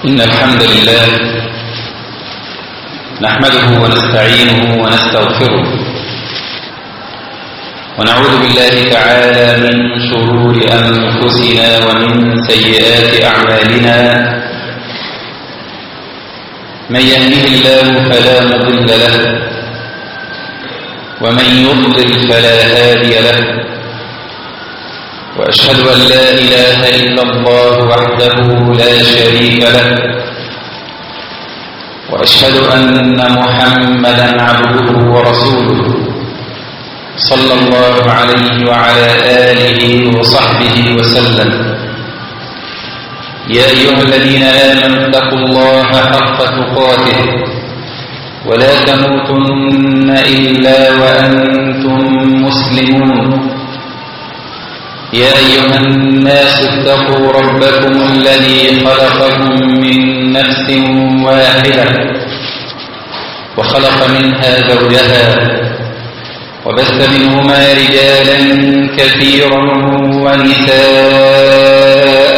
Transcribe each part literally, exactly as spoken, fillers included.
إن الحمد لله نحمده ونستعينه ونستغفره ونعوذ بالله تعالى من شرور أنفسنا ومن سيئات أعمالنا من يهده الله فلا مضل له ومن يضلل فلا هادي له وأشهد أن لا إله إلا الله وحده لا شريك له وأشهد أن محمدا عبده ورسوله صلى الله عليه وعلى آله وصحبه وسلم يا أيها الذين آمنوا اتقوا الله حق تقاته ولا تموتن إلا وأنتم مسلمون يا أيها الناس اتقوا ربكم الذي خلقكم من نفس واحدة وخلق منها زوجها وبث منهما رجالا كثيرا ونساء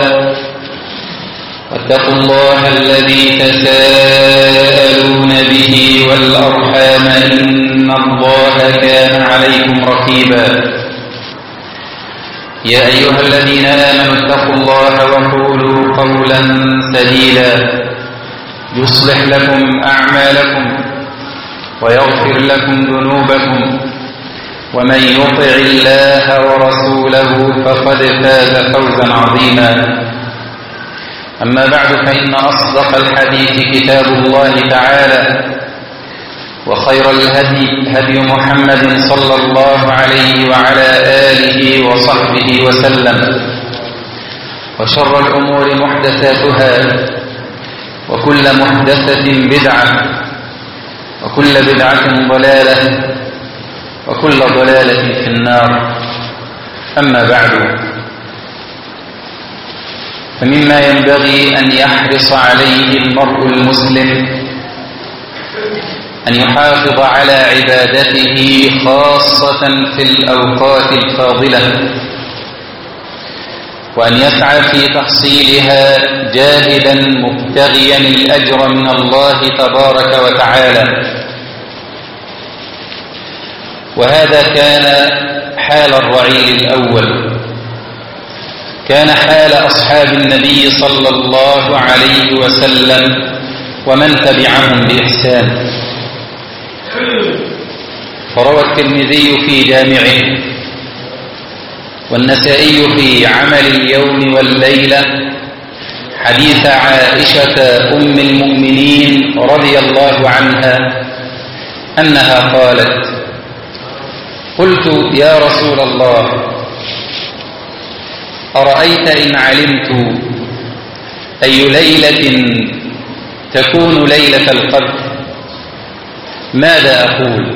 واتقوا الله الذي تساءلون به والأرحام إن الله كان عليكم رقيبا يا أيها الذين آمنوا اتقوا الله وقولوا قولا سديدا يصلح لكم أعمالكم ويغفر لكم ذنوبكم ومن يطع الله ورسوله فقد فاز فوزا عظيما أما بعد فإن أصدق الحديث كتاب الله تعالى وخير الهدي هدي محمد صلى الله عليه وعلى آله وصحبه وسلم وشر الأمور محدثاتها وكل محدثة بدعة وكل بدعة ضلالة وكل ضلالة في النار أما بعد فمما ينبغي أن يحرص عليه المرء المسلم أن يحافظ على عبادته خاصة في الأوقات الفاضلة وأن يسعى في تحصيلها جاهدا مبتغيا الأجر من الله تبارك وتعالى وهذا كان حال الرعيل الأول كان حال أصحاب النبي صلى الله عليه وسلم ومن تبعهم بإحسان فروى الترمذي في جامعه والنسائي في عمل اليوم والليلة حديث عائشة أم المؤمنين رضي الله عنها أنها قالت قلت يا رسول الله أرأيت إن علمت أي ليلة تكون ليلة القدر ماذا أقول؟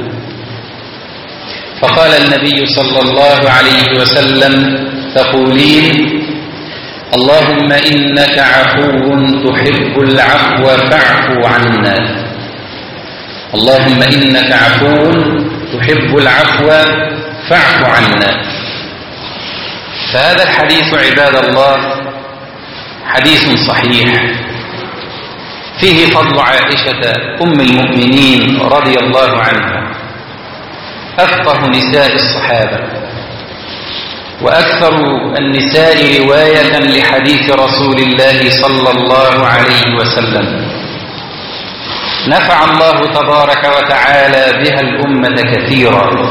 فقال النبي صلى الله عليه وسلم تقولين اللهم إنك عفو تحب العفو فاعف عنا اللهم إنك عفو تحب العفو فاعف عنا. فهذا الحديث عباد الله حديث صحيح فيه فضل عائشة أم المؤمنين رضي الله عنها أفقه نساء الصحابة وأكثر النساء رواية لحديث رسول الله صلى الله عليه وسلم نفع الله تبارك وتعالى بها الأمة كثيرا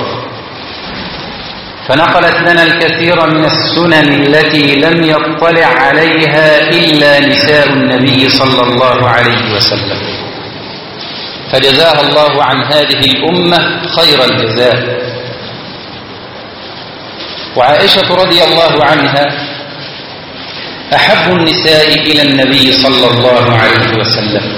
فنقلت لنا الكثير من السنن التي لم يطلع عليها إلا نساء النبي صلى الله عليه وسلم فجزاها الله عن هذه الأمة خير الجزاء. وعائشة رضي الله عنها أحب النساء إلى النبي صلى الله عليه وسلم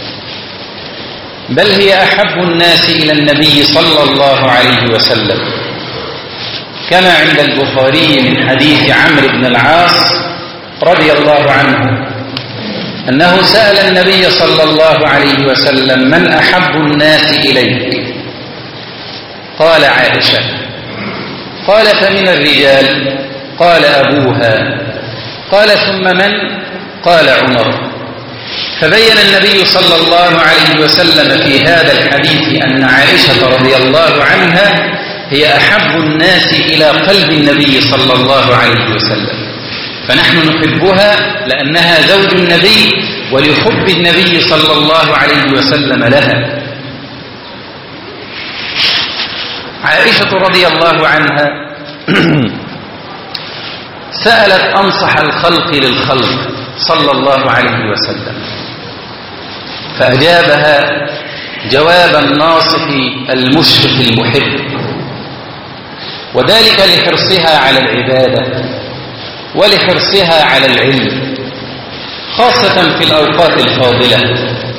بل هي أحب الناس إلى النبي صلى الله عليه وسلم كما عند البخاري من حديث عمرو بن العاص رضي الله عنه أنه سأل النبي صلى الله عليه وسلم من أحب الناس إليك؟ قال عائشة. قال فمن الرجال؟ قال أبوها. قال ثم من؟ قال عمر. فبين النبي صلى الله عليه وسلم في هذا الحديث أن عائشة رضي الله عنها هي أحب الناس إلى قلب النبي صلى الله عليه وسلم، فنحن نحبها لأنها زوج النبي ولحب النبي صلى الله عليه وسلم لها. عائشة رضي الله عنها سألت أنصح الخلق للخلق صلى الله عليه وسلم، فأجابها جواب الناصح المشفق المحب، وذلك لحرصها على العبادة ولحرصها على العلم، خاصة في الأوقات الفاضلة،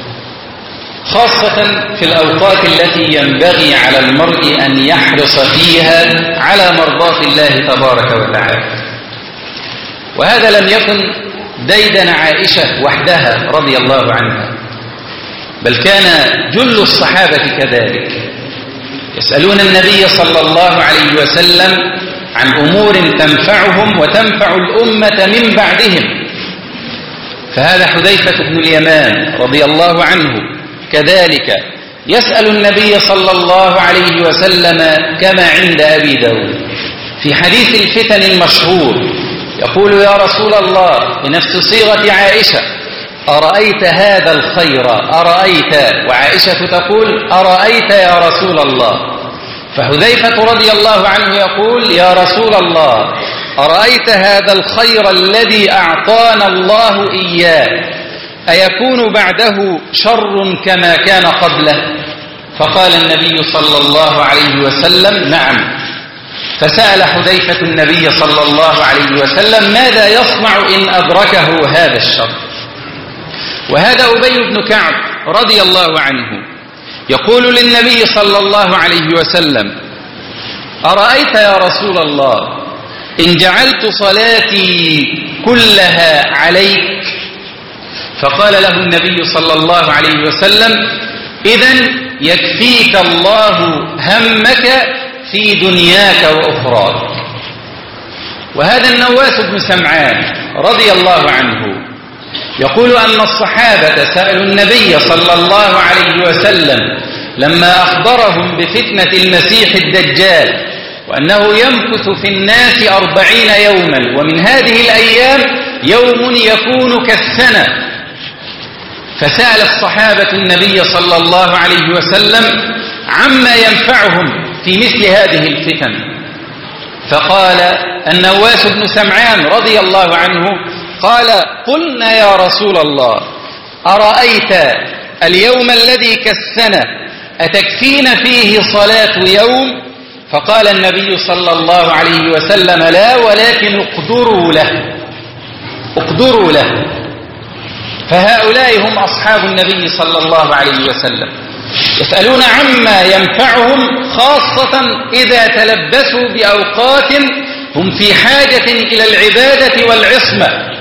خاصة في الأوقات التي ينبغي على المرء أن يحرص فيها على مرضاة الله تبارك وتعالى. وهذا لم يكن ديدن عائشة وحدها رضي الله عنها، بل كان جل الصحابة كذلك يسألون النبي صلى الله عليه وسلم عن أمور تنفعهم وتنفع الأمة من بعدهم. فهذا حذيفة بن اليمان رضي الله عنه كذلك يسأل النبي صلى الله عليه وسلم كما عند أبي داود في حديث الفتن المشهور، يقول يا رسول الله بنفس صيغة عائشة: أرأيت هذا الخير أرأيت، وعائشة تقول أرأيت يا رسول الله. فحذيفة رضي الله عنه يقول يا رسول الله أرأيت هذا الخير الذي أعطانا الله إياه أيكون بعده شر كما كان قبله؟ فقال النبي صلى الله عليه وسلم نعم. فسأل حذيفة النبي صلى الله عليه وسلم ماذا يصنع إن أدركه هذا الشر؟ وهذا أبي بن كعب رضي الله عنه يقول للنبي صلى الله عليه وسلم: أرأيت يا رسول الله إن جعلت صلاتي كلها عليك؟ فقال له النبي صلى الله عليه وسلم: إذن يكفيك الله همك في دنياك وأخراك. وهذا النواس بن سمعان رضي الله عنه يقول أن الصحابة سألوا النبي صلى الله عليه وسلم لما أخبرهم بفتنة المسيح الدجال وأنه يمكث في الناس أربعين يوما، ومن هذه الأيام يوم يكون كالسنة. فسأل الصحابة النبي صلى الله عليه وسلم عما ينفعهم في مثل هذه الفتن، فقال النواس بن سمعان رضي الله عنه قال: قلنا يا رسول الله أرأيت اليوم الذي كالسنة أتكفين فيه صلاة يوم؟ فقال النبي صلى الله عليه وسلم: لا، ولكن اقدروا له اقدروا له. فهؤلاء هم أصحاب النبي صلى الله عليه وسلم، يسألون عما ينفعهم، خاصة إذا تلبسوا بأوقات هم في حاجة إلى العبادة والعصمة.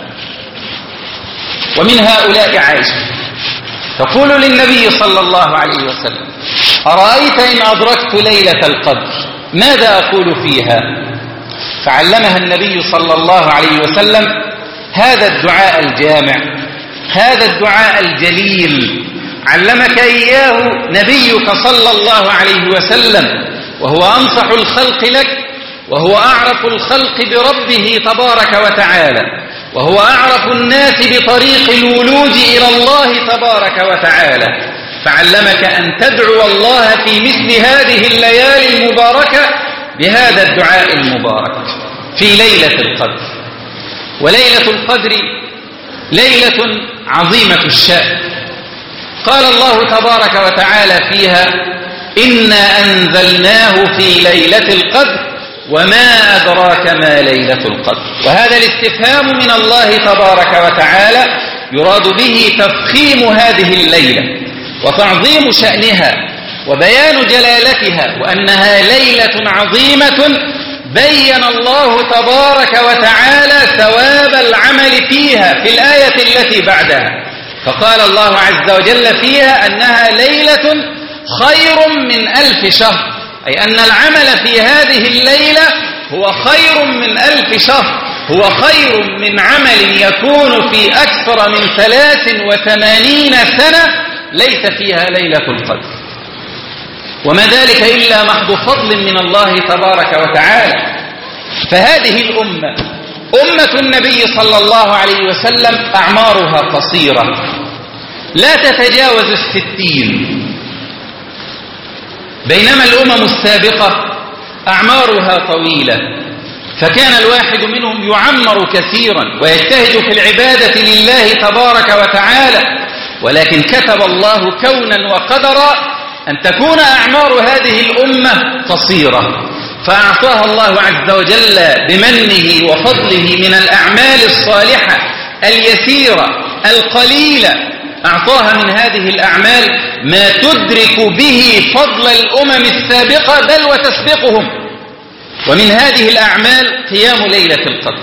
ومن هؤلاء عائشة تقول للنبي صلى الله عليه وسلم: أرأيت إن أدركت ليلة القدر ماذا أقول فيها؟ فعلمها النبي صلى الله عليه وسلم هذا الدعاء الجامع، هذا الدعاء الجليل علمك إياه نبيك صلى الله عليه وسلم، وهو أنصح الخلق لك، وهو أعرف الخلق بربه تبارك وتعالى، وهو أعرف الناس بطريق الولوج إلى الله تبارك وتعالى، فعلمك أن تدعو الله في مثل هذه الليالي المباركة بهذا الدعاء المبارك في ليلة القدر. وليلة القدر ليلة عظيمة الشأن، قال الله تبارك وتعالى فيها: إنا أنزلناه في ليلة القدر وما أدراك ما ليلة القدر. وهذا الاستفهام من الله تبارك وتعالى يراد به تفخيم هذه الليلة وتعظيم شأنها وبيان جلالتها، وأنها ليلة عظيمة بين الله تبارك وتعالى ثواب العمل فيها في الآية التي بعدها، فقال الله عز وجل فيها أنها ليلة خير من ألف شهر، أي أن العمل في هذه الليلة هو خير من ألف شهر. هو خير من عمل يكون في أكثر من ثلاث وثمانين سنة ليس فيها ليلة القدر. وما ذلك إلا محض فضل من الله تبارك وتعالى. فهذه الأمة أمة النبي صلى الله عليه وسلم أعمارها قصيرة لا تتجاوز الستين، بينما الأمم السابقة أعمارها طويلة، فكان الواحد منهم يعمر كثيرا ويجتهد في العبادة لله تبارك وتعالى، ولكن كتب الله كونا وقدرا أن تكون أعمار هذه الأمة قصيرة، فأعطاها الله عز وجل بمنه وفضله من الأعمال الصالحة اليسيرة القليلة، أعطاها من هذه الأعمال ما تدرك به فضل الأمم السابقة بل وتسبقهم. ومن هذه الأعمال قيام ليلة القدر،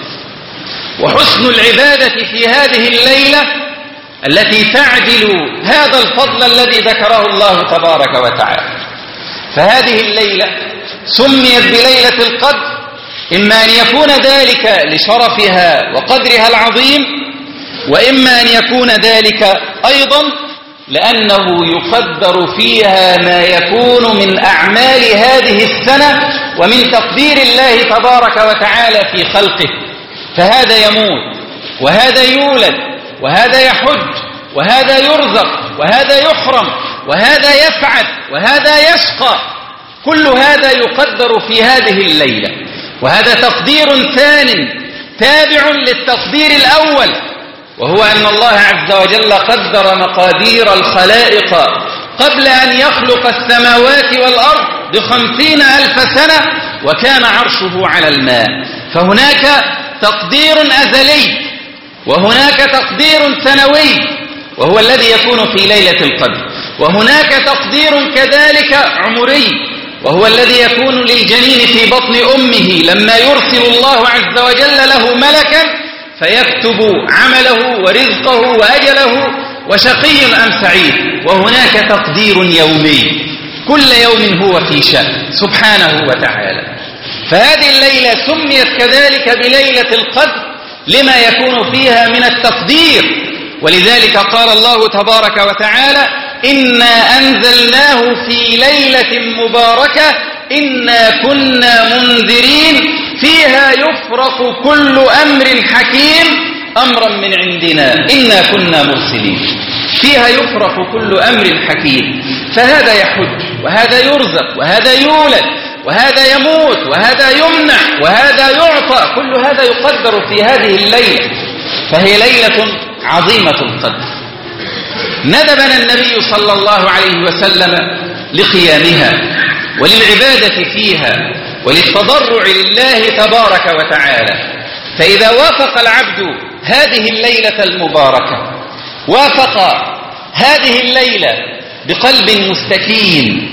وحسن العبادة في هذه الليلة التي تعدل هذا الفضل الذي ذكره الله تبارك وتعالى. فهذه الليلة سميت بليلة القدر إما أن يكون ذلك لشرفها وقدرها العظيم، وإما أن يكون ذلك أيضا لأنه يقدر فيها ما يكون من أعمال هذه السنة ومن تقدير الله تبارك وتعالى في خلقه. فهذا يموت وهذا يولد وهذا يحج وهذا يرزق وهذا يحرم وهذا يسعد وهذا يشقى، كل هذا يقدر في هذه الليلة. وهذا تقدير ثان تابع للتقدير الأول، وهو أن الله عز وجل قدر مقادير الخلائق قبل أن يخلق السماوات والأرض بخمسين ألف سنة، وكان عرشه على الماء. فهناك تقدير أزلي وهناك تقدير سنوي وهو الذي يكون في ليلة القدر، وهناك تقدير كذلك عمري وهو الذي يكون للجنين في بطن أمه لما يرسل الله عز وجل له ملكا فيكتب عمله ورزقه وأجله وشقي أم سعيد. وهناك تقدير يومي، كل يوم هو في شأن سبحانه وتعالى. فهذه الليلة سميت كذلك بليلة القدر لما يكون فيها من التقدير، ولذلك قال الله تبارك وتعالى: إنا أنزلناه في ليلة مباركة إنا كنا منذرين فيها يفرق كل أمر حكيم أمرا من عندنا إنا كنا مرسلين. فيها يفرق كل أمر حكيم، فهذا يحج وهذا يرزق وهذا يولد وهذا يموت وهذا يمنع وهذا يعطى، كل هذا يقدر في هذه الليلة. فهي ليلة عظيمة القدر. ندبنا النبي صلى الله عليه وسلم لقيامها وللعبادة فيها وللتضرع لله تبارك وتعالى. فإذا وافق العبد هذه الليلة المباركة، وافق هذه الليلة بقلب مستكين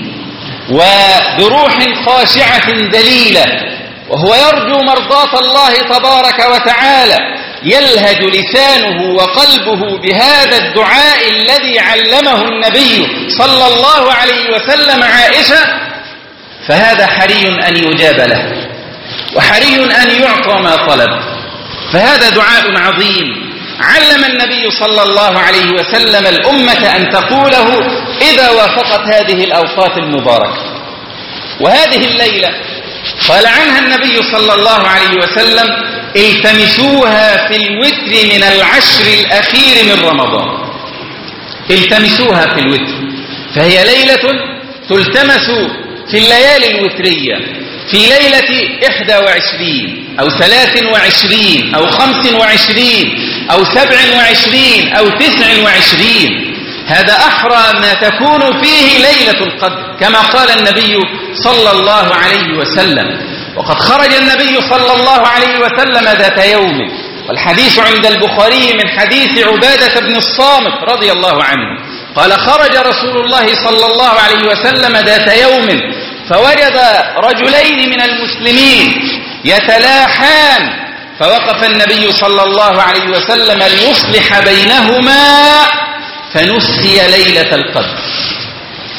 وبروح خاشعة ذليلة وهو يرجو مرضاة الله تبارك وتعالى، يلهج لسانه وقلبه بهذا الدعاء الذي علمه النبي صلى الله عليه وسلم عائشة، فهذا حري أن يجاب له وحري أن يعطى ما طلب. فهذا دعاء عظيم علم النبي صلى الله عليه وسلم الأمة أن تقوله إذا وافقت هذه الأوقات المباركة. وهذه الليلة قال عنها النبي صلى الله عليه وسلم: التمسوها في الوتر من العشر الأخير من رمضان. التمسوها في الوتر، فهي ليلة تلتمس في الليالي الوترية، في ليلة إحدى وعشرين أو ثلاث وعشرين أو خمس وعشرين أو سبع وعشرين أو تسع وعشرين. هذا أحرى ما تكون فيه ليلة القدر كما قال النبي صلى الله عليه وسلم. وقد خرج النبي صلى الله عليه وسلم ذات يوم، والحديث عند البخاري من حديث عبادة بن الصامت رضي الله عنه قال: خرج رسول الله صلى الله عليه وسلم ذات يوم فوجد رجلين من المسلمين يتلاحان، فوقف النبي صلى الله عليه وسلم ليصلح بينهما فنسي ليلة القدر.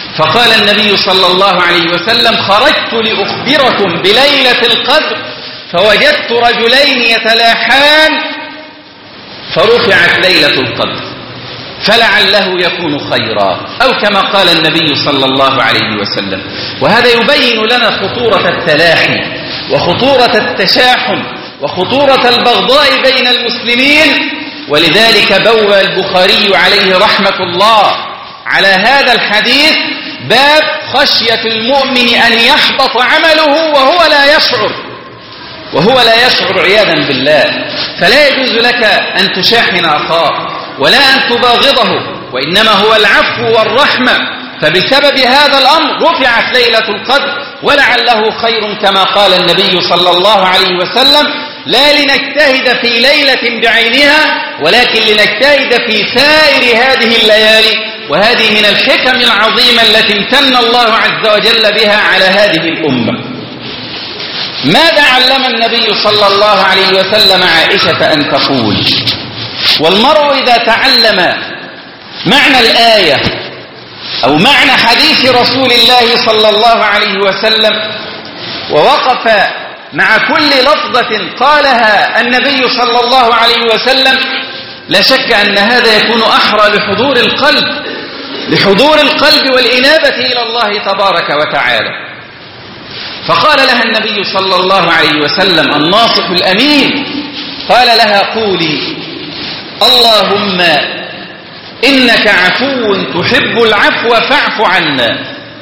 فقال النبي صلى الله عليه وسلم: خرجت لأخبركم بليلة القدر فوجدت رجلين يتلاحان فرفعت ليلة القدر فلعله يكون خيرا، أو كما قال النبي صلى الله عليه وسلم. وهذا يبين لنا خطورة التلاحي وخطورة التشاحن وخطورة البغضاء بين المسلمين. ولذلك بوب البخاري عليه رحمة الله على هذا الحديث باب خشية المؤمن أن يحبط عمله وهو لا يشعر وهو لا يشعر عياذا بالله. فلا يجوز لك أن تشاحن أخاك ولا أن تباغضه، وإنما هو العفو والرحمة. فبسبب هذا الأمر رفعت ليلة القدر ولعله خير كما قال النبي صلى الله عليه وسلم: لا لنجتهد في ليلة بعينها ولكن لنجتهد في سائر هذه الليالي. وهذه من الحكم العظيمة التي امتن الله عز وجل بها على هذه الأمة. ماذا علم النبي صلى الله عليه وسلم عائشة أن تقول؟ والمرء إذا تعلم معنى الآية أو معنى حديث رسول الله صلى الله عليه وسلم ووقف مع كل لفظة قالها النبي صلى الله عليه وسلم، لا شك أن هذا يكون أحرى لحضور القلب لحضور القلب والإنابة إلى الله تبارك وتعالى. فقال لها النبي صلى الله عليه وسلم الناصح الأمين، قال لها: قولي اللهم إنك عفو تحب العفو فاعف عنا.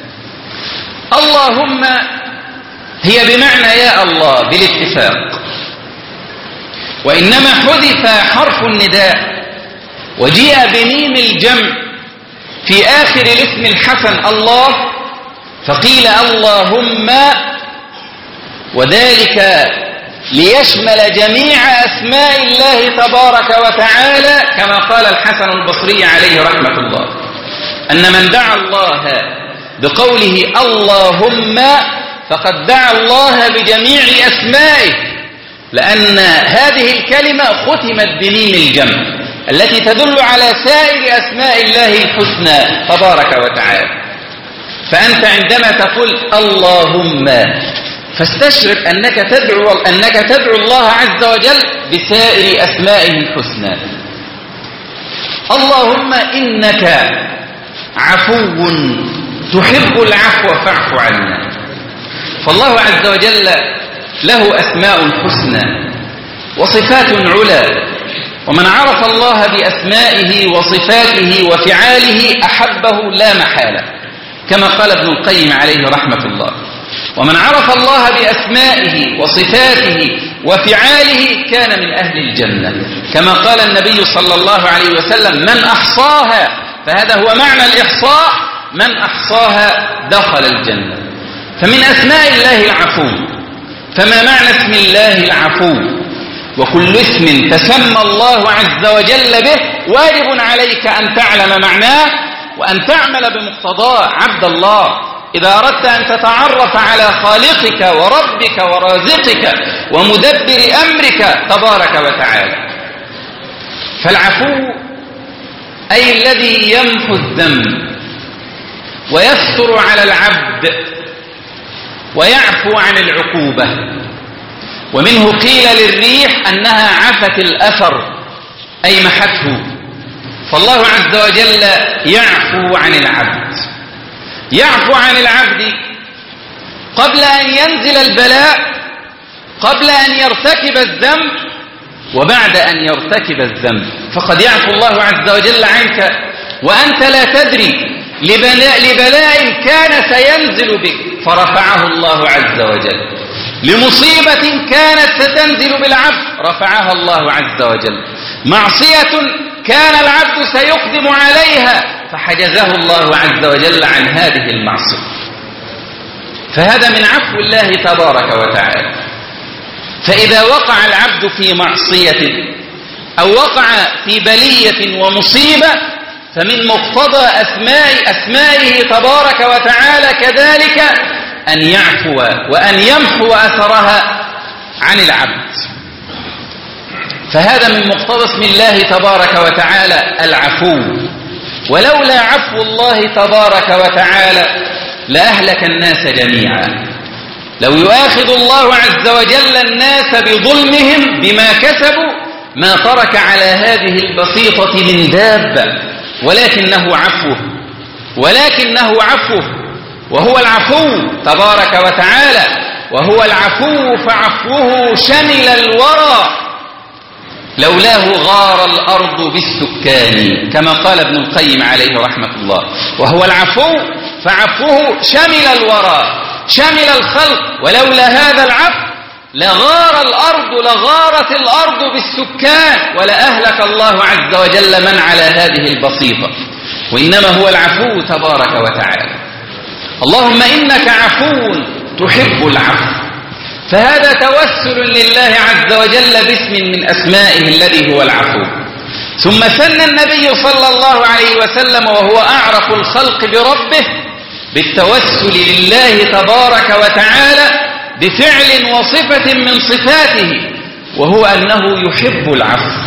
اللهم هي بمعنى يا الله بالاتفاق، وإنما حذف حرف النداء وجيء بميم الجمع في آخر الاسم الحسن الله، فقيل اللهم، وذلك ليشمل جميع أسماء الله تبارك وتعالى، كما قال الحسن البصري عليه رحمة الله أن من دعا الله بقوله اللهم فقد دعا الله بجميع أسمائه، لأن هذه الكلمة ختمت بميم الجمع التي تدل على سائر أسماء الله الحسنى تبارك وتعالى. فأنت عندما تقول اللهم فاستشرف أنك تدعو, أنك تدعو الله عز وجل بسائر أسمائه الحسنى. اللهم إنك عفو تحب العفو فاعف عنا. فالله عز وجل له أسماء حسنى وصفات علا، ومن عرف الله بأسمائه وصفاته وفعاله أحبه لا محالة، كما قال ابن القيم عليه رحمة الله: ومن عرف الله بأسمائه وصفاته وفعاله كان من أهل الجنة، كما قال النبي صلى الله عليه وسلم: من أحصاها، فهذا هو معنى الإحصاء، من أحصاها دخل الجنة. فمن أسماء الله العفو. فما معنى اسم الله العفو؟ وكل اسم تسمى الله عز وجل به واجب عليك أن تعلم معناه وأن تعمل بمقتضاه. عبد الله، إذا أردت أن تتعرف على خالقك وربك ورازقك ومدبر أمرك تبارك وتعالى. فالعفو أي الذي يمحو الذنب ويستر على العبد ويعفو عن العقوبة. ومنه قيل للريح أنها عفت الأثر أي محته. فالله عز وجل يعفو عن العبد، يعفو عن العبد قبل أن ينزل البلاء، قبل أن يرتكب الذنب، وبعد أن يرتكب الذنب. فقد يعفو الله عز وجل عنك وأنت لا تدري لبلاء, لبلاء كان سينزل بك فرفعه الله عز وجل، لمصيبة كانت ستنزل بالعبد رفعها الله عز وجل، معصية كان العبد سيقدم عليها فحجزه الله عز وجل عن هذه المعصية. فهذا من عفو الله تبارك وتعالى. فإذا وقع العبد في معصية أو وقع في بلية ومصيبة فمن مقتضى أسماء أسمائه تبارك وتعالى كذلك أن يعفو وأن يمحو أثرها عن العبد. فهذا من مقتضى اسم الله تبارك وتعالى العفو. ولولا عفو الله تبارك وتعالى لأهلك الناس جميعا. لو يؤاخذ الله عز وجل الناس بظلمهم بما كسبوا ما ترك على هذه البسيطة من دابة، ولكنه عفوه ولكنه عفوه وهو العفو تبارك وتعالى، وهو العفو فعفوه شمل الورى، لولاه غار الأرض بالسكان، كما قال ابن القيم عليه رحمة الله. وهو العفو فعفوه شمل الورى، شمل الخلق، ولولا هذا العفو لغار الأرض لغارت الأرض بالسكان، ولأهلك الله عز وجل من على هذه البسيطة. وإنما هو العفو تبارك وتعالى. اللهم إنك عفو تحب العفو، فهذا توسل لله عز وجل باسم من أسمائه الذي هو العفو. ثم سن النبي صلى الله عليه وسلم وهو أعرف الخلق بربه بالتوسل لله تبارك وتعالى بفعل وصفة من صفاته، وهو أنه يحب العفو،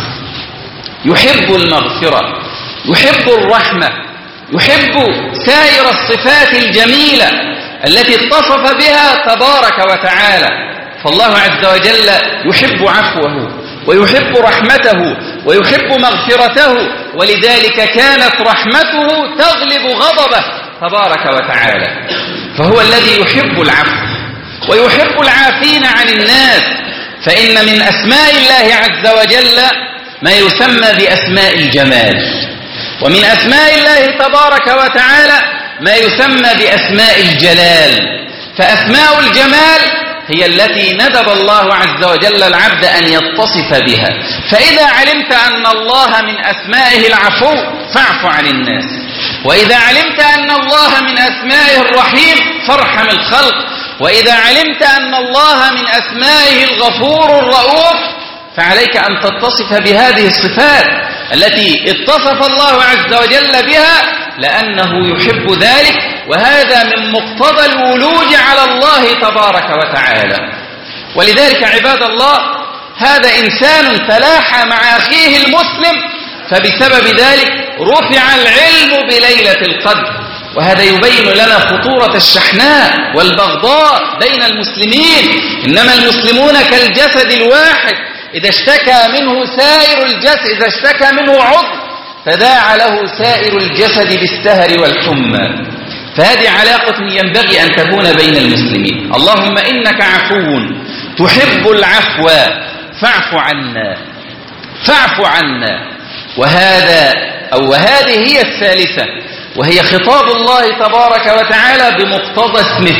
يحب المغفرة، يحب الرحمة، يحب سائر الصفات الجميلة التي اتصف بها تبارك وتعالى. فالله عز وجل يحب عفوه ويحب رحمته ويحب مغفرته، ولذلك كانت رحمته تغلب غضبه تبارك وتعالى. فهو الذي يحب العفو ويحب العافين عن الناس. فإن من أسماء الله عز وجل ما يسمى بأسماء الجمال، ومن أسماء الله تبارك وتعالى ما يسمى بأسماء الجلال. فأسماء الجمال هي التي ندب الله عز وجل العبد أن يتصف بها. فإذا علمت أن الله من أسمائه العفو فاعف عن الناس، وإذا علمت أن الله من أسمائه الرحيم فارحم الخلق، وإذا علمت أن الله من أسمائه الغفور الرؤوف فعليك أن تتصف بهذه الصفات التي اتصف الله عز وجل بها، لأنه يحب ذلك، وهذا من مقتضى الولوج على الله تبارك وتعالى. ولذلك عباد الله هذا إنسان تلاحى مع أخيه المسلم، فبسبب ذلك رفع العلم بليلة القدر. وهذا يبين لنا خطورة الشحناء والبغضاء بين المسلمين. إنما المسلمون كالجسد الواحد، إذا اشتكى منه سائر الجسد، إذا اشتكى منه عضو تداعى له سائر الجسد بالسهر والحمى. فهذه علاقة ينبغي أن تكون بين المسلمين. اللهم إنك عفو تحب العفو فاعف عنا، فاعف عنا. وهذا أو وهذه هي الثالثة، وهي خطاب الله تبارك وتعالى بمقتضى اسمه.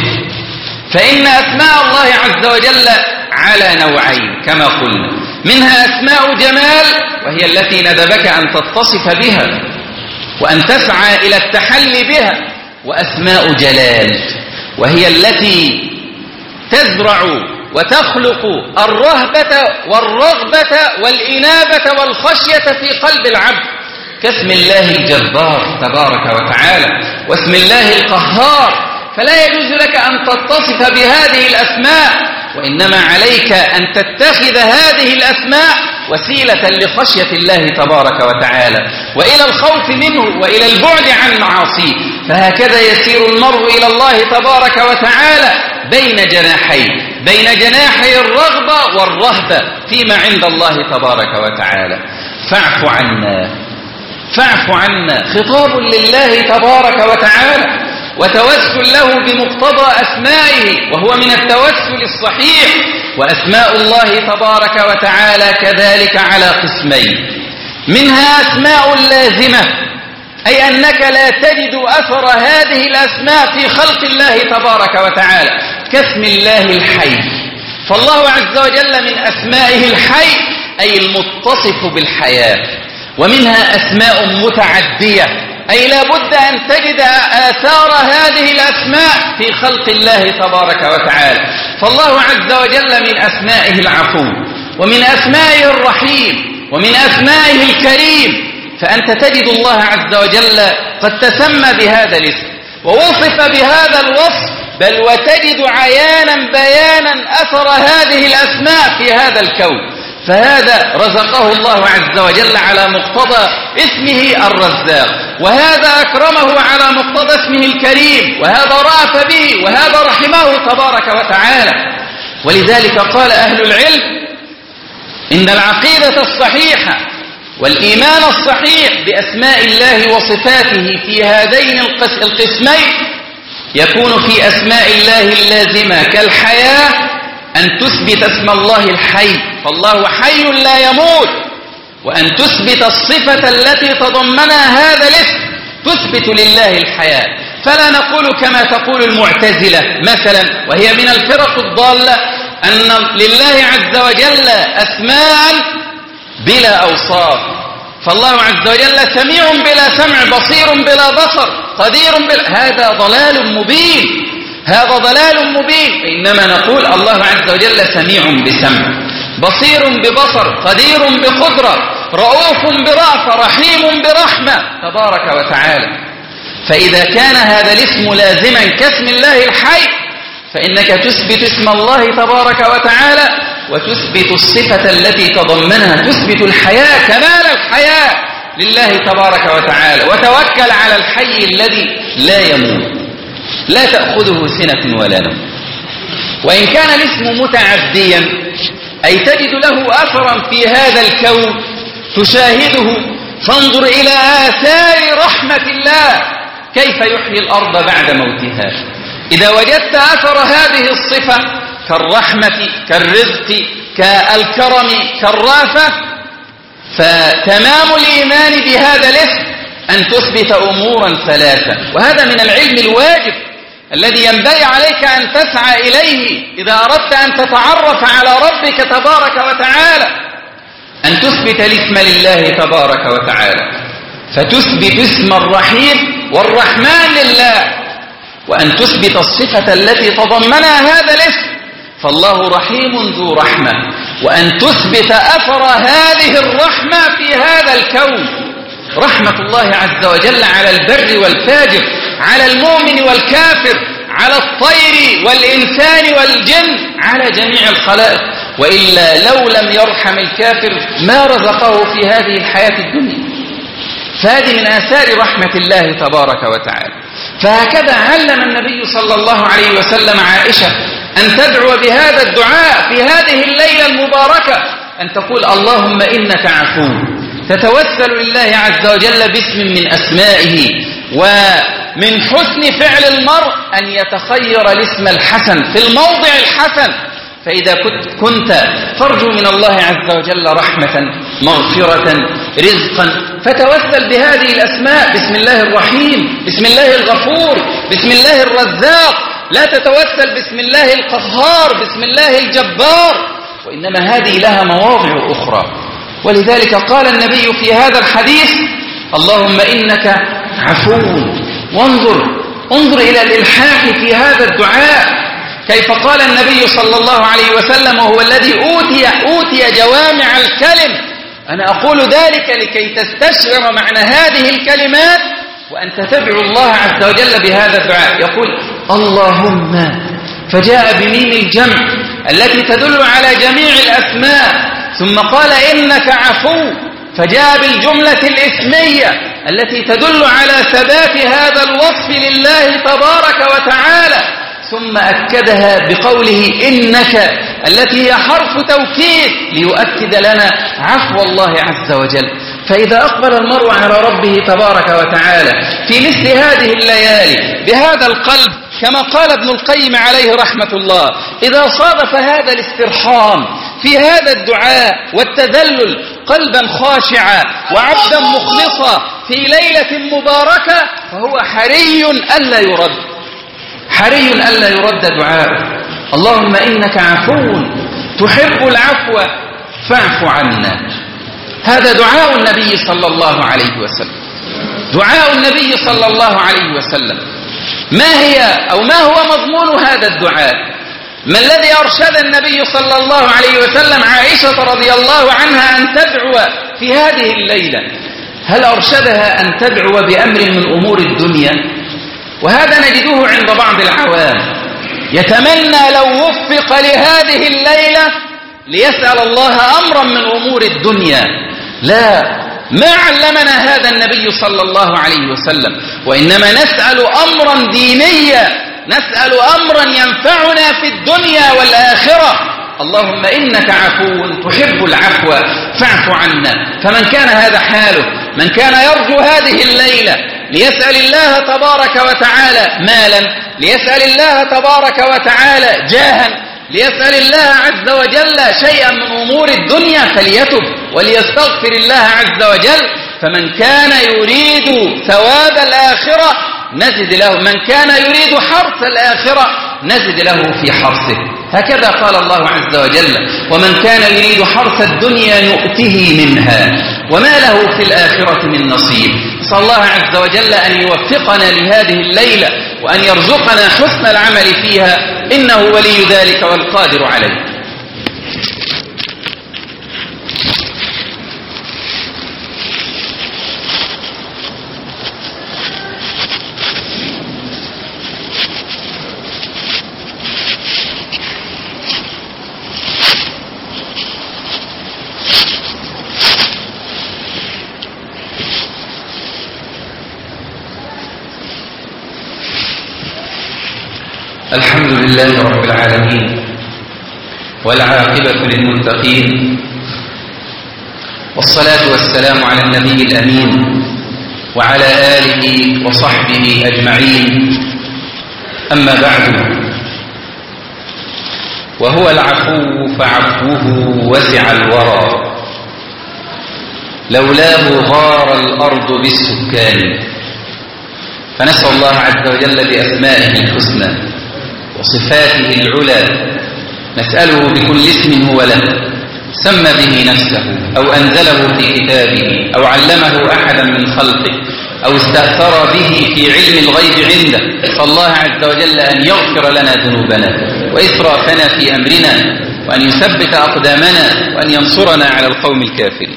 فإن أسماء الله عز وجل على نوعين كما قلنا، منها أسماء جمال وهي التي ندبك أن تتصف بها وأن تسعى إلى التحلي بها، وأسماء جلال وهي التي تزرع وتخلق الرهبة والرغبة والإنابة والخشية في قلب العبد، كاسم الله الجبار تبارك وتعالى واسم الله القهار. فلا يجوز لك أن تتصف بهذه الأسماء، وإنما عليك أن تتخذ هذه الأسماء وسيلة لخشية الله تبارك وتعالى وإلى الخوف منه وإلى البعد عن معاصيه. فهكذا يسير المرء إلى الله تبارك وتعالى بين جناحين، بين جناحي الرغبة والرهبة فيما عند الله تبارك وتعالى. فاعف عنا، فاعف عنا، خطاب لله تبارك وتعالى وتوسل له بمقتضى أسمائه، وهو من التوسل الصحيح. وأسماء الله تبارك وتعالى كذلك على قسمين، منها أسماء لازمة، أي أنك لا تجد أثر هذه الأسماء في خلق الله تبارك وتعالى، كاسم الله الحي. فالله عز وجل من أسمائه الحي أي المتصف بالحياة. ومنها أسماء متعدية، أي لا بد أن تجد آثار هذه الأسماء في خلق الله تبارك وتعالى. فالله عز وجل من أسمائه العفو، ومن أسمائه الرحيم، ومن أسمائه الكريم. فأنت تجد الله عز وجل قد تسمى بهذا الاسم ووصف بهذا الوصف، بل وتجد عيانا بيانا أثر هذه الأسماء في هذا الكون. فهذا رزقه الله عز وجل على مقتضى اسمه الرزاق، وهذا أكرمه على مقتضى اسمه الكريم، وهذا رأف به، وهذا رحمه تبارك وتعالى. ولذلك قال أهل العلم إن العقيدة الصحيحة والإيمان الصحيح بأسماء الله وصفاته في هذين القسمين يكون في أسماء الله اللازمة كالحياة أن تثبت اسم الله الحي، فالله حي لا يموت، وأن تثبت الصفة التي تضمنها هذا الاسم، تثبت لله الحياة. فلا نقول كما تقول المعتزلة مثلا، وهي من الفرق الضالة، أن لله عز وجل أسماء بلا أوصاف، فالله عز وجل سميع بلا سمع، بصير بلا بصر، قدير بلا، هذا ضلال مبين، هذا ضلال مبين. إنما نقول الله عز وجل سميع بسمع، بصير ببصر، قدير بقدرة، رؤوف برأفة، رحيم برحمة تبارك وتعالى. فإذا كان هذا الاسم لازما كاسم الله الحي، فإنك تثبت اسم الله تبارك وتعالى وتثبت الصفة التي تضمنها، تثبت الحياة، كمال الحياة لله تبارك وتعالى. وتوكل على الحي الذي لا يموت، لا تأخذه سنة ولا نوم. وإن كان الاسم متعديا، أي تجد له أثرا في هذا الكون تشاهده، فانظر إلى آثار رحمة الله كيف يحيي الأرض بعد موتها. إذا وجدت أثر هذه الصفة كالرحمة، كالرزق، كالكرم، كالرافة، فتمام الإيمان بهذا الاسم أن تثبت أمورا ثلاثة. وهذا من العلم الواجب الذي ينبغي عليك أن تسعى إليه إذا أردت أن تتعرف على ربك تبارك وتعالى، أن تثبت الاسم لله تبارك وتعالى، فتثبت اسم الرحيم والرحمن لله، وأن تثبت الصفة التي تضمنها هذا الاسم، فالله رحيم ذو رحمة، وأن تثبت أثر هذه الرحمة في هذا الكون، رحمة الله عز وجل على البر والفاجر، على المؤمن والكافر، على الطير والإنسان والجن، على جميع الخلائق. وإلا لو لم يرحم الكافر ما رزقه في هذه الحياة الدنيا. فهذه من آثار رحمة الله تبارك وتعالى. فهكذا علم النبي صلى الله عليه وسلم عائشة أن تدعو بهذا الدعاء في هذه الليلة المباركة، أن تقول اللهم إنك عفو، تتوسل لله عز وجل باسم من أسمائه. ومن حسن فعل المرء أن يتخير الاسم الحسن في الموضع الحسن. فإذا كنت, كنت ترجو من الله عز وجل رحمة، مغفرة، رزقا، فتوسل بهذه الأسماء، بسم الله الرحيم، بسم الله الغفور، بسم الله الرزاق. لا تتوسل بسم الله القهار، بسم الله الجبار، وإنما هذه لها مواضع أخرى. ولذلك قال النبي في هذا الحديث اللهم إنك عفو. وانظر انظر إلى الإلحاح في هذا الدعاء، كيف قال النبي صلى الله عليه وسلم وهو الذي أوتي, أوتي جوامع الكلم. أنا أقول ذلك لكي تستشعر معنى هذه الكلمات وأنت تدعو الله عز وجل بهذا الدعاء. يقول اللهم، فجاء بميم الجمع التي تدل على جميع الأسماء، ثم قال إنك عفو، فجاء بالجملة الإسمية التي تدل على ثبات هذا الوصف لله تبارك وتعالى، ثم أكدها بقوله إنك التي هي حرف توكيد ليؤكد لنا عفو الله عز وجل. فإذا أقبل المرء على ربه تبارك وتعالى في مثل هذه الليالي بهذا القلب، كما قال ابن القيم عليه رحمة الله، إذا صادف هذا الاسترحام في هذا الدعاء والتذلل قلبا خاشعا وعبدا مخلصا في ليلة مباركة، فهو حري ألا يرد، حري ألا يرد دعاءه. اللهم إنك عفو تحب العفو فاعف عنا. هذا دعاء النبي صلى الله عليه وسلم، دعاء النبي صلى الله عليه وسلم. ما هي أو ما هو مضمون هذا الدعاء؟ ما الذي أرشد النبي صلى الله عليه وسلم عائشة رضي الله عنها أن تدعو في هذه الليلة؟ هل أرشدها أن تدعو بأمر من أمور الدنيا؟ وهذا نجده عند بعض العوام، يتمنى لو وفق لهذه الليلة ليسأل الله أمرا من أمور الدنيا. لا، ما علمنا هذا النبي صلى الله عليه وسلم، وإنما نسأل أمرا دينيا، نسأل أمرا ينفعنا في الدنيا والآخرة. اللهم إنك عفو تحب العفو فاعف عنا. فمن كان هذا حاله، من كان يرجو هذه الليلة ليسأل الله تبارك وتعالى مالا، ليسأل الله تبارك وتعالى جاها، ليسأل الله عز وجل شيئا من أمور الدنيا، فليتب وليستغفر الله عز وجل. فمن كان يريد ثواب الآخرة نزد له، من كان يريد حرث الآخرة نزد له في حرثه. هكذا قال الله عز وجل: ومن كان يريد حرث الدنيا نؤته منها وما له في الآخرة من نصيب. نسأل الله عز وجل أن يوفقنا لهذه الليلة وأن يرزقنا حسن العمل فيها، إنه ولي ذلك والقادر عليه. الحمد لله رب العالمين، والعاقبة للمتقين، والصلاة والسلام على النبي الأمين وعلى آله وصحبه أجمعين. أما بعد، وهو العفو فعفوه وسع الورى، لولاه غار الأرض بالسكان. فنسأل الله عز وجل بأسمائه الحسنى وصفاته العلى، نسأله بكل اسم هو له سمى به نفسه أو أنزله في كتابه أو علمه أحدا من خلقه أو استأثر به في علم الغيب عنده. نسأل الله عز وجل أن يغفر لنا ذنوبنا وإسرافنا في أمرنا، وأن يثبت أقدامنا، وأن ينصرنا على القوم الكافرين.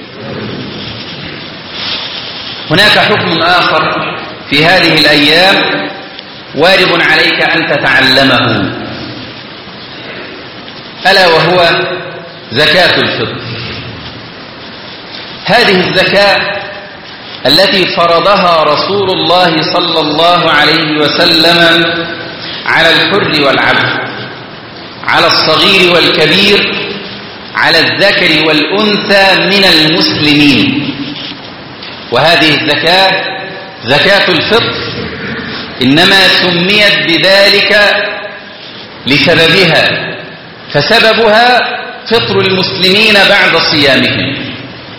هناك حكم آخر في هذه الأيام واجب عليك أن تتعلمه، ألا وهو زكاة الفطر. هذه الزكاة التي فرضها رسول الله صلى الله عليه وسلم على الحر والعبد، على الصغير والكبير، على الذكر والأنثى من المسلمين. وهذه الزكاة زكاة الفطر إنما سميت بذلك لسببها، فسببها فطر المسلمين بعد صيامهم،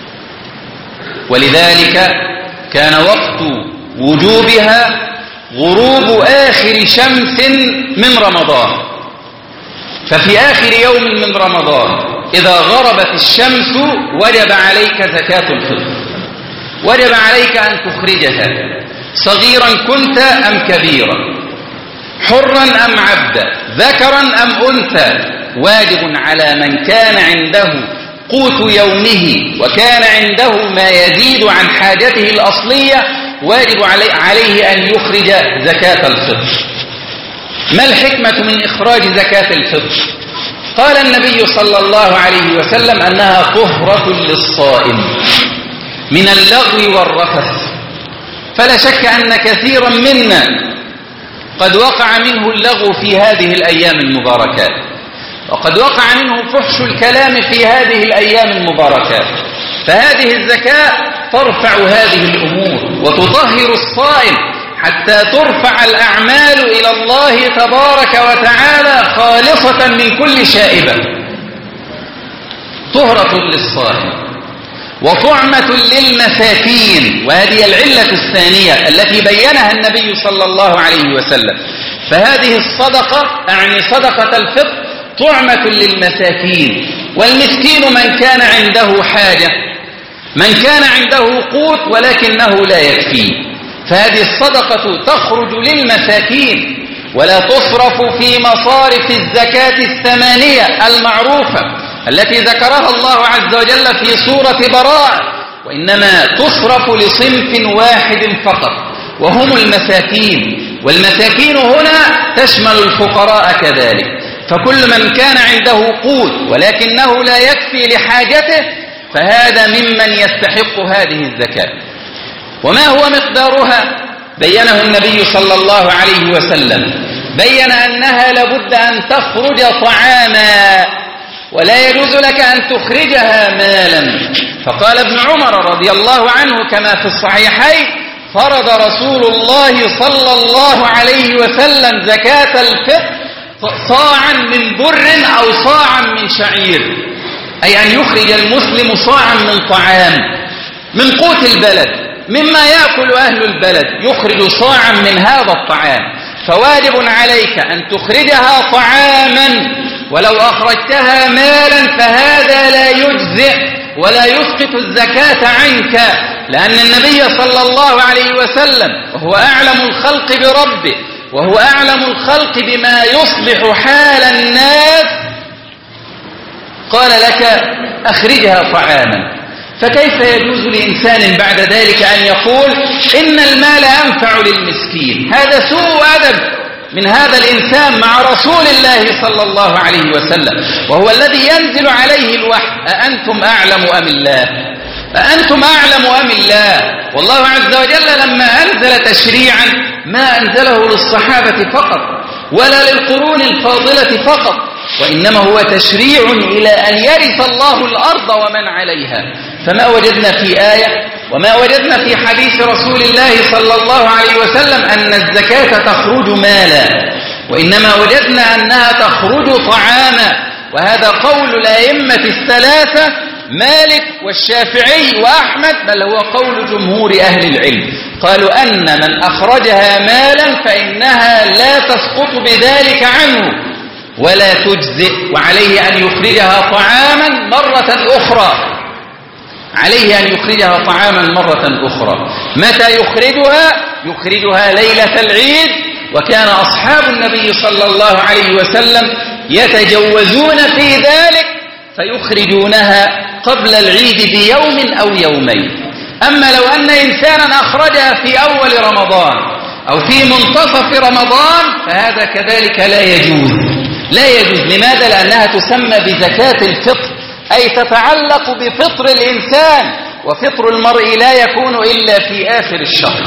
ولذلك كان وقت وجوبها غروب آخر شمس من رمضان. ففي آخر يوم من رمضان إذا غربت الشمس وجب عليك زكاة الفطر، وجب عليك أن تخرجها، صغيرا كنت أم كبيرا، حرا أم عبدا، ذكرا أم أنثى. واجب على من كان عنده قوت يومه وكان عنده ما يزيد عن حاجته الأصلية، واجب عليه أن يخرج زكاة الفطر. ما الحكمة من إخراج زكاة الفطر؟ قال النبي صلى الله عليه وسلم أنها طهرة للصائم من اللغو والرفث. فلا شك أن كثيرا منا قد وقع منه اللغو في هذه الأيام المباركات، وقد وقع منه فحش الكلام في هذه الأيام المباركات. فهذه الزكاة ترفع هذه الأمور وتطهر الصائم حتى ترفع الأعمال إلى الله تبارك وتعالى خالصة من كل شائبة. طهرة للصائم وطعمة للمساكين، وهذه العلة الثانية التي بينها النبي صلى الله عليه وسلم. فهذه الصدقة أعني صدقة الفطر طعمة للمساكين، والمسكين من كان عنده حاجة، من كان عنده قوت ولكنه لا يكفيه. فهذه الصدقة تخرج للمساكين ولا تصرف في مصارف الزكاة الثمانية المعروفة التي ذكرها الله عز وجل في سورة براءة، وإنما تصرف لصنف واحد فقط وهم المساكين. والمساكين هنا تشمل الفقراء كذلك. فكل من كان عنده قوت ولكنه لا يكفي لحاجته فهذا ممن يستحق هذه الزكاة. وما هو مقدارها؟ بينه النبي صلى الله عليه وسلم، بين أنها لابد أن تخرج طعاما ولا يجوز لك أن تخرجها مالا. فقال ابن عمر رضي الله عنه كما في الصحيحين: فرض رسول الله صلى الله عليه وسلم زكاة الفطر صاعا من بر أو صاعا من شعير، أي أن يخرج المسلم صاعا من طعام من قوت البلد مما يأكل أهل البلد، يخرج صاعا من هذا الطعام. فواجب عليك أن تخرجها طعاما، ولو أخرجتها مالا فهذا لا يجزئ ولا يسقط الزكاة عنك، لأن النبي صلى الله عليه وسلم وهو أعلم الخلق بربه وهو أعلم الخلق بما يصلح حال الناس قال لك أخرجها طعاما. فكيف يجوز لإنسان بعد ذلك أن يقول إن المال أنفع للمسكين؟ هذا سوء أدب من هذا الإنسان مع رسول الله صلى الله عليه وسلم، وهو الذي ينزل عليه الوحي: أأنتم أعلم أم الله؟ أأنتم أعلم أم الله؟ والله عز وجل لما أنزل تشريعا ما أنزله للصحابة فقط ولا للقرون الفاضلة فقط، وإنما هو تشريع إلى أن يرث الله الأرض ومن عليها. فما وجدنا في آية وما وجدنا في حديث رسول الله صلى الله عليه وسلم أن الزكاة تخرج مالا، وإنما وجدنا أنها تخرج طعاما. وهذا قول الأئمة الثلاثة مالك والشافعي وأحمد، بل هو قول جمهور أهل العلم، قالوا أن من أخرجها مالا فإنها لا تسقط بذلك عنه ولا تجزئ، وعليه أن يخرجها طعاما مرة أخرى عليه أن يخرجها طعاما مرة أخرى. متى يخرجها؟ يخرجها ليلة العيد، وكان أصحاب النبي صلى الله عليه وسلم يتجوزون في ذلك فيخرجونها قبل العيد بيوم أو يومين. أما لو أن إنسانا أخرجها في أول رمضان أو في منتصف رمضان فهذا كذلك لا يجوز لا يجوز لماذا؟ لأنها تسمى بزكاة الفطر، أي تتعلق بفطر الإنسان، وفطر المرء لا يكون إلا في آخر الشهر،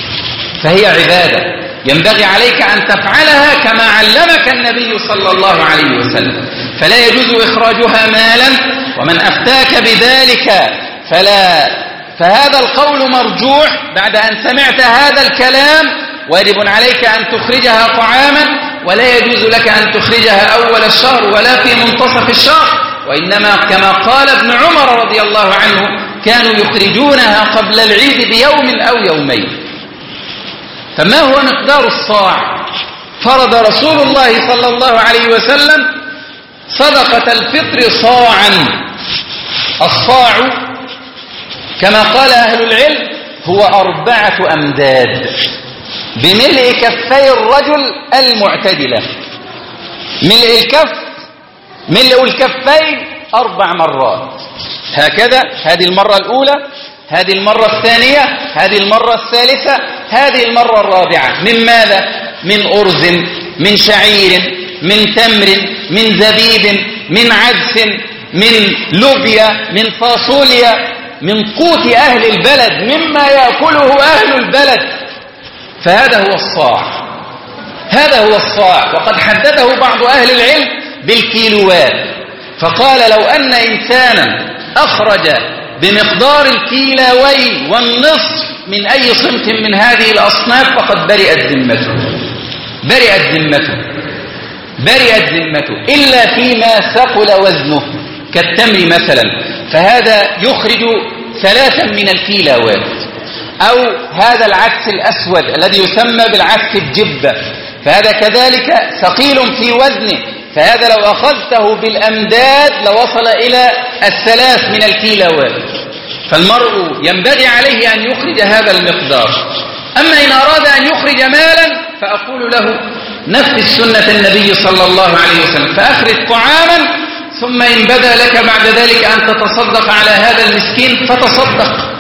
فهي عبادة ينبغي عليك أن تفعلها كما علمك النبي صلى الله عليه وسلم، فلا يجوز إخراجها مالا. ومن أفتاك بذلك فلا فهذا القول مرجوح. بعد أن سمعت هذا الكلام واجب عليك أن تخرجها طعاما، ولا يجوز لك أن تخرجها أول الشهر ولا في منتصف الشهر، وإنما كما قال ابن عمر رضي الله عنه كانوا يخرجونها قبل العيد بيوم أو يومين. فما هو مقدار الصاع؟ فرض رسول الله صلى الله عليه وسلم صدقة الفطر صاعا. الصاع كما قال أهل العلم هو أربعة أمداد بملء كفي الرجل المعتدلة. ملء الكف ملء الكفين أربع مرات هكذا، هذه المرة الأولى، هذه المرة الثانية، هذه المرة الثالثة، هذه المرة الرابعة. من ماذا؟ من أرز، من شعير، من تمر، من زبيب، من عدس، من لوبيا، من فاصوليا، من قوت أهل البلد مما يأكله أهل البلد. فهذا هو الصاع هذا هو الصاع وقد حدده بعض أهل العلم بالكيلوات، فقال لو أن إنسانا أخرج بمقدار الكيلوين والنصف من أي صنف من هذه الأصناف فقد برئت ذمته برئت ذمته برئت ذمته إلا فيما ثقل وزنه كالتمر مثلا، فهذا يخرج ثلاثا من الكيلوات. أو هذا العدس الأسود الذي يسمى بالعدس الجبة، فهذا كذلك ثقيل في وزنه، فهذا لو أخذته بالأمداد لوصل إلى الثلاث من الكيلوات. فالمرء ينبغي عليه أن يخرج هذا المقدار. أما إن أراد أن يخرج مالا فأقول له نفذ سنة النبي صلى الله عليه وسلم، فأخرج طعاما، ثم إن بدا لك بعد ذلك أن تتصدق على هذا المسكين فتصدق،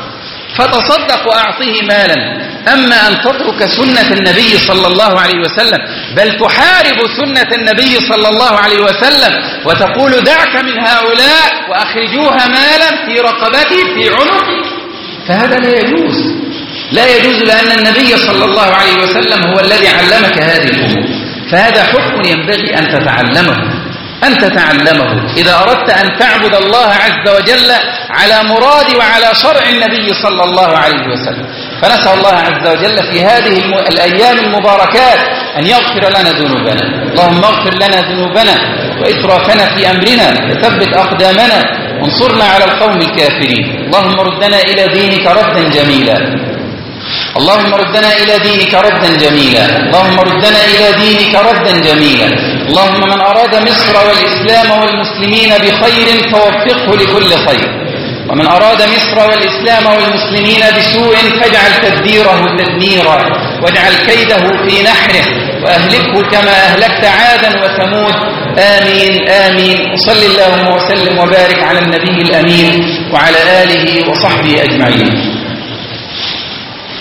فتصدق وأعطه مالا. أما أن تترك سنة النبي صلى الله عليه وسلم بل تحارب سنة النبي صلى الله عليه وسلم وتقول دعك من هؤلاء وأخرجوها مالا في رقبتي في عنقي، فهذا لا يجوز، لا يجوز، لأن النبي صلى الله عليه وسلم هو الذي علمك هذه الأمور. فهذا حكم ينبغي أن تتعلمه أن تتعلمه إذا أردت أن تعبد الله عز وجل على مراد وعلى شرع النبي صلى الله عليه وسلم. فنسأل الله عز وجل في هذه الأيام المباركات أن يغفر لنا ذنوبنا. اللهم اغفر لنا ذنوبنا وإسرافنا في أمرنا وثبت أقدامنا وانصرنا على القوم الكافرين. اللهم ردنا إلى دينك ردا جميلا اللهم ردنا إلى دينك ردا جميلا اللهم ردنا إلى دينك ردا جميلا اللهم من أراد مصر والإسلام والمسلمين بخير فوفقه لكل خير، ومن أراد مصر والإسلام والمسلمين بسوء فاجعل تدبيره تدميرا واجعل كيده في نحره وأهلكه كما أهلكت عادا وثمود. آمين آمين. وصل اللهم وسلم وبارك على النبي الأمين وعلى آله وصحبه أجمعين.